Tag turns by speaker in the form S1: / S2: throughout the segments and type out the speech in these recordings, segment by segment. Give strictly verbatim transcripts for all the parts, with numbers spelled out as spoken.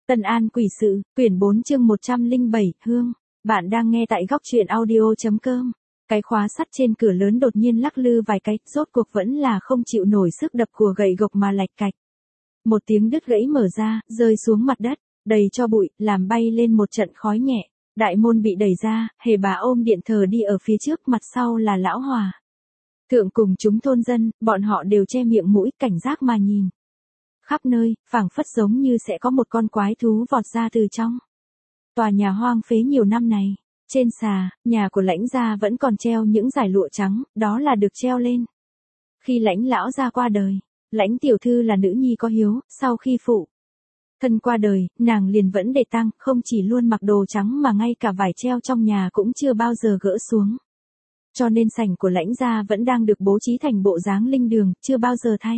S1: Tân An Quỷ Sự, quyển bốn chương một trăm lẻ bảy, Hương. Bạn đang nghe tại góc truyện audio.com. Cái khóa sắt trên cửa lớn đột nhiên lắc lư vài cái, rốt cuộc vẫn là không chịu nổi sức đập của gậy gộc mà lạch cạch. Một tiếng đứt gãy mở ra, rơi xuống mặt đất, đầy cho bụi, làm bay lên một trận khói nhẹ. Đại môn bị đẩy ra, Hề Bá ôm điện thờ đi ở phía trước, mặt sau là Lão Hòa Thượng cùng chúng thôn dân, bọn họ đều che miệng mũi, cảnh giác mà nhìn. Khắp nơi, phảng phất giống như sẽ có một con quái thú vọt ra từ trong tòa nhà hoang phế nhiều năm này. Trên xà, nhà của Lãnh gia vẫn còn treo những dải lụa trắng, đó là được treo lên khi Lãnh lão gia qua đời. Lãnh tiểu thư là nữ nhi có hiếu, sau khi phụ thân qua đời, nàng liền vẫn để tang, không chỉ luôn mặc đồ trắng mà ngay cả vải treo trong nhà cũng chưa bao giờ gỡ xuống. Cho nên sảnh của Lãnh gia vẫn đang được bố trí thành bộ dáng linh đường, chưa bao giờ thay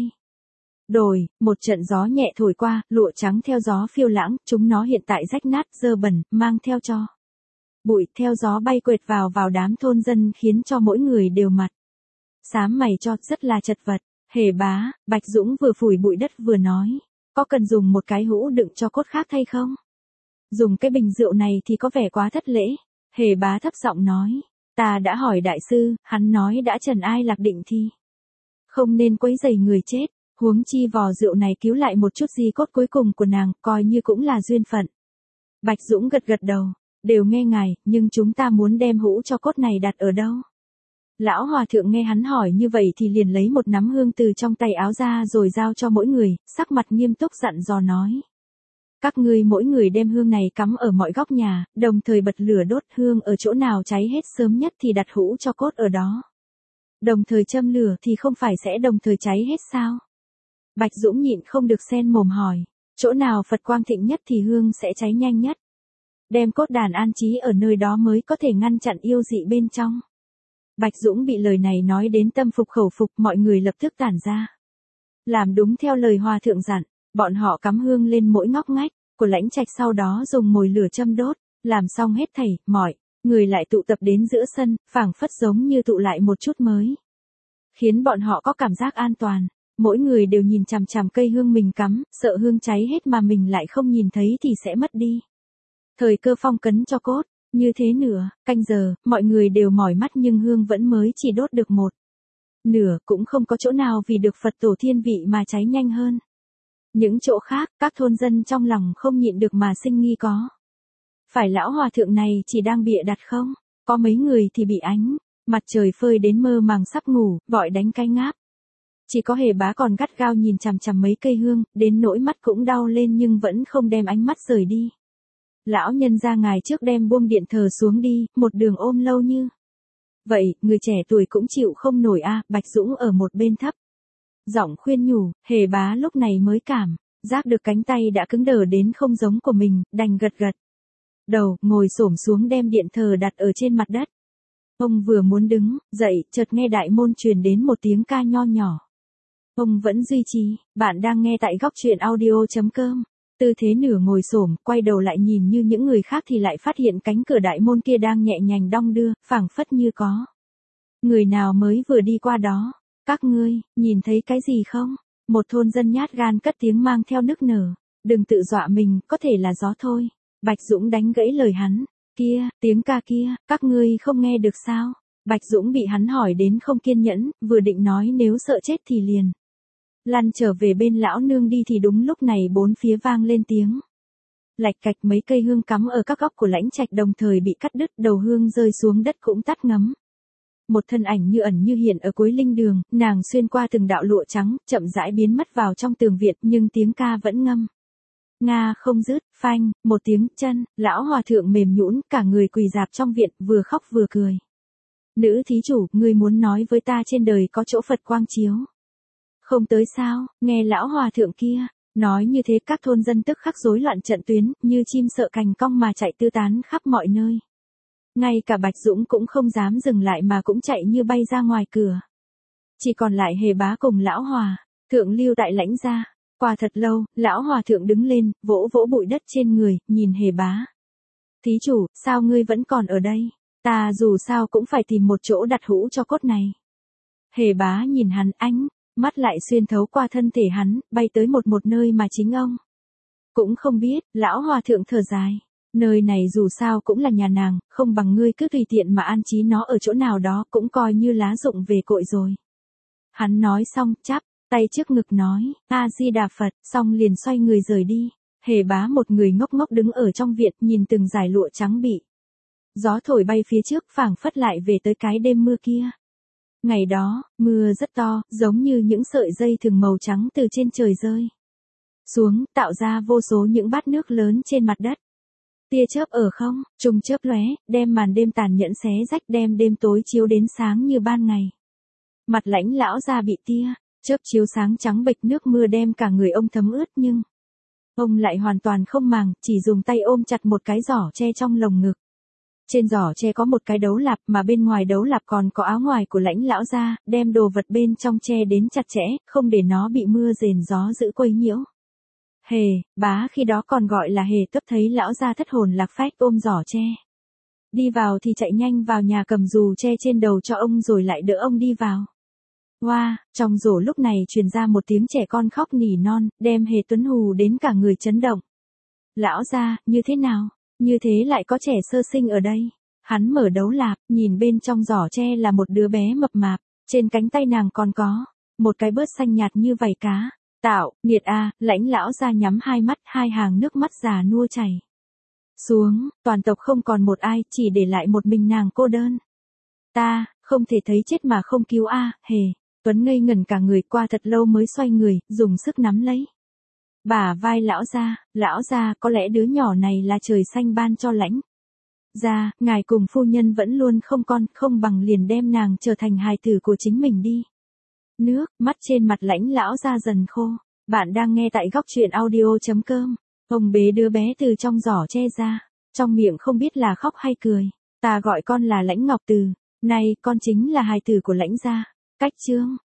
S1: đổi. Một trận gió nhẹ thổi qua, lụa trắng theo gió phiêu lãng, chúng nó hiện tại rách nát, dơ bẩn, mang theo cho bụi theo gió bay quệt vào vào đám thôn dân, khiến cho mỗi người đều mặt xám mày cho, rất là chật vật. Hề Bá, Bạch Dũng vừa phủi bụi đất vừa nói, có cần dùng một cái hũ đựng cho cốt khác thay không? Dùng cái bình rượu này thì có vẻ quá thất lễ. Hề Bá thấp giọng nói, ta đã hỏi đại sư, hắn nói đã trần ai lạc định thì không nên quấy rầy người chết. Huống chi vò rượu này cứu lại một chút di cốt cuối cùng của nàng, coi như cũng là duyên phận. Bạch Dũng gật gật đầu, đều nghe ngài, nhưng chúng ta muốn đem hũ cho cốt này đặt ở đâu? Lão Hòa Thượng nghe hắn hỏi như vậy thì liền lấy một nắm hương từ trong tay áo ra rồi giao cho mỗi người, sắc mặt nghiêm túc dặn dò nói. Các ngươi mỗi người đem hương này cắm ở mọi góc nhà, đồng thời bật lửa đốt, hương ở chỗ nào cháy hết sớm nhất thì đặt hũ cho cốt ở đó. Đồng thời châm lửa thì không phải sẽ đồng thời cháy hết sao? Bạch Dũng nhịn không được sen mồm hỏi, chỗ nào Phật quang thịnh nhất thì hương sẽ cháy nhanh nhất. Đem cốt đàn an trí ở nơi đó mới có thể ngăn chặn yêu dị bên trong. Bạch Dũng bị lời này nói đến tâm phục khẩu phục, mọi người lập tức tản ra. Làm đúng theo lời Hòa Thượng dặn, bọn họ cắm hương lên mỗi ngóc ngách của Lãnh Trạch, sau đó dùng mồi lửa châm đốt, làm xong hết thảy, mọi người lại tụ tập đến giữa sân, phảng phất giống như tụ lại một chút mới. Khiến bọn họ có cảm giác an toàn. Mỗi người đều nhìn chằm chằm cây hương mình cắm, sợ hương cháy hết mà mình lại không nhìn thấy thì sẽ mất đi thời cơ phong cấn cho cốt. Như thế nửa canh giờ, mọi người đều mỏi mắt nhưng hương vẫn mới chỉ đốt được một nửa, cũng không có chỗ nào vì được Phật tổ thiên vị mà cháy nhanh hơn. Những chỗ khác, các thôn dân trong lòng không nhịn được mà sinh nghi, có phải lão Hòa Thượng này chỉ đang bịa đặt không? Có mấy người thì bị ánh mặt trời phơi đến mơ màng sắp ngủ, vội đánh cái ngáp. Chỉ có Hề Bá còn gắt gao nhìn chằm chằm mấy cây hương, đến nỗi mắt cũng đau lên nhưng vẫn không đem ánh mắt rời đi. Lão nhân ra ngài trước đem buông điện thờ xuống đi, một đường ôm lâu như vậy, người trẻ tuổi cũng chịu không nổi a. Bạch Dũng ở một bên thấp giọng khuyên nhủ. Hề Bá lúc này mới cảm giác được cánh tay đã cứng đờ đến không giống của mình, đành gật gật đầu, ngồi xổm xuống đem điện thờ đặt ở trên mặt đất. Ông vừa muốn đứng dậy, chợt nghe đại môn truyền đến một tiếng ca nho nhỏ. Ông vẫn duy trì. Bạn đang nghe tại góc truyện audio.com. Tư thế nửa ngồi xổm, quay đầu lại nhìn như những người khác thì lại phát hiện cánh cửa đại môn kia đang nhẹ nhàng đong đưa, phảng phất như có người nào mới vừa đi qua đó. Các ngươi, nhìn thấy cái gì không? Một thôn dân nhát gan cất tiếng mang theo nức nở. Đừng tự dọa mình, có thể là gió thôi. Bạch Dũng đánh gãy lời hắn. Kia, tiếng ca kia, các ngươi không nghe được sao? Bạch Dũng bị hắn hỏi đến không kiên nhẫn, vừa định nói nếu sợ chết thì liền lăn trở về bên lão nương đi thì đúng lúc này bốn phía vang lên tiếng lạch cạch, mấy cây hương cắm ở các góc của Lãnh Trạch đồng thời bị cắt đứt, đầu hương rơi xuống đất cũng tắt ngấm. Một thân ảnh như ẩn như hiện ở cuối linh đường, nàng xuyên qua từng đạo lụa trắng, chậm rãi biến mất vào trong tường viện, nhưng tiếng ca vẫn ngâm nga không dứt. Phanh, một tiếng chân, lão Hòa Thượng mềm nhũn, cả người quỳ rạp trong viện, vừa khóc vừa cười. Nữ thí chủ, ngươi muốn nói với ta trên đời có chỗ Phật quang chiếu không tới sao? Nghe lão Hòa Thượng kia nói như thế, các thôn dân tức khắc rối loạn trận tuyến, như chim sợ cành cong mà chạy tứ tán khắp mọi nơi. Ngay cả Bạch Dũng cũng không dám dừng lại mà cũng chạy như bay ra ngoài cửa. Chỉ còn lại Hề Bá cùng lão Hòa Thượng lưu tại Lãnh gia. Qua thật lâu, lão Hòa Thượng đứng lên, vỗ vỗ bụi đất trên người, nhìn Hề Bá. Thí chủ, sao ngươi vẫn còn ở đây? Ta dù sao cũng phải tìm một chỗ đặt hũ cho cốt này. Hề Bá nhìn hắn, ánh mắt lại xuyên thấu qua thân thể hắn, bay tới một một nơi mà chính ông Cũng không biết, lão hòa thượng thở dài. Nơi này dù sao cũng là nhà nàng, không bằng ngươi cứ tùy tiện mà an trí nó ở chỗ nào đó cũng coi như lá dụng về cội rồi. Hắn nói xong, chắp tay trước ngực nói, A-di-đà Phật, xong liền xoay người rời đi. Hề Bá một người ngốc ngốc đứng ở trong viện nhìn từng dải lụa trắng bị gió thổi bay phía trước, phảng phất lại về tới cái đêm mưa kia. Ngày đó, mưa rất to, giống như những sợi dây thừng màu trắng từ trên trời rơi xuống, tạo ra vô số những bát nước lớn trên mặt đất. Tia chớp ở không trung chớp lóe, đem màn đêm tàn nhẫn xé rách, đem đêm tối chiếu đến sáng như ban ngày. Mặt Lãnh lão gia bị tia chớp chiếu sáng trắng bệch, nước mưa đem cả người ông thấm ướt, nhưng ông lại hoàn toàn không màng, chỉ dùng tay ôm chặt một cái giỏ tre trong lồng ngực. Trên giỏ tre có một cái đấu lạp, mà bên ngoài đấu lạp còn có áo ngoài của Lãnh lão gia, đem đồ vật bên trong che đến chặt chẽ, không để nó bị mưa rền gió dữ quấy nhiễu. Hề Bá khi đó còn gọi là Hề Tấp thấy lão gia thất hồn lạc phách ôm giỏ tre đi vào thì chạy nhanh vào nhà cầm dù tre trên đầu cho ông rồi lại đỡ ông đi vào. Hoa, wow, trong rổ lúc này truyền ra một tiếng trẻ con khóc nỉ non, đem Hề Tuấn hù đến cả người chấn động. Lão gia, như thế nào? Như thế lại có trẻ sơ sinh ở đây. Hắn mở đấu lạp, nhìn bên trong giỏ tre là một đứa bé mập mạp, trên cánh tay nàng còn có một cái bớt xanh nhạt như vảy cá. Tạo, nghiệt a, Lãnh lão gia nhắm hai mắt, hai hàng nước mắt già nua chảy xuống, toàn tộc không còn một ai, chỉ để lại một mình nàng cô đơn. Ta, không thể thấy chết mà không cứu a, Hề Tuấn ngây ngẩn cả người, qua thật lâu mới xoay người, dùng sức nắm lấy bả vai lão gia. Lão gia, có lẽ đứa nhỏ này là trời xanh ban cho Lãnh gia, ngài cùng phu nhân vẫn luôn không con, không bằng liền đem nàng trở thành hài tử của chính mình đi. Nước mắt trên mặt Lãnh lão gia dần khô. Bạn đang nghe tại góc truyện audio chấm com. Ông bế đứa bé từ trong giỏ che ra, trong miệng không biết là khóc hay cười. Ta gọi con là Lãnh Ngọc Từ, nay con chính là hài tử của Lãnh gia. Cách chương